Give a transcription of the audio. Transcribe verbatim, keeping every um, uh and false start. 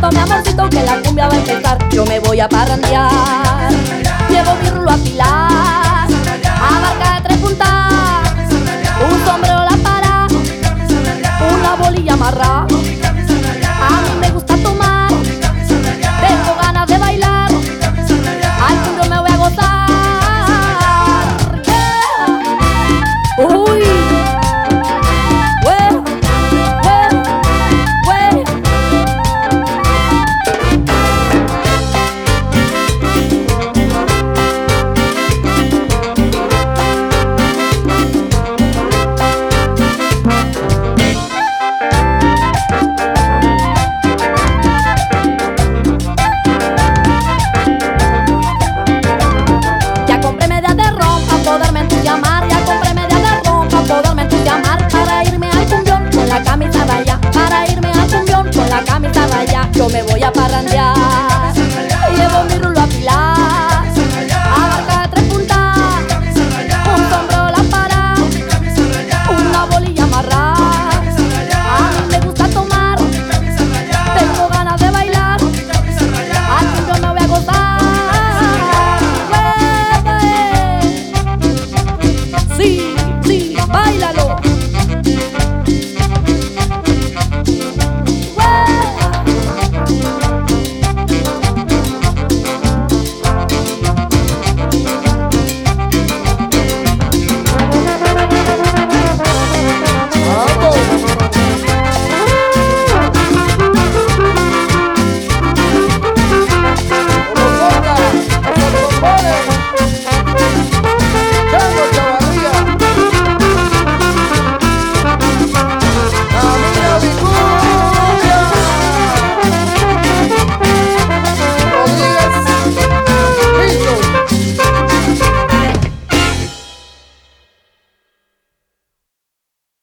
amorcito, mi amorcito, que la cumbia va a empezar. Yo me voy a parrandear. Llevo mi rulo a pilar, abarca de tres puntas, un sombrero la para, una bolilla amarra. A mí me gusta tomar, tengo ganas de bailar, al cumbio me voy a gozar. Yeah. Uy. Yo me voy a parrandear.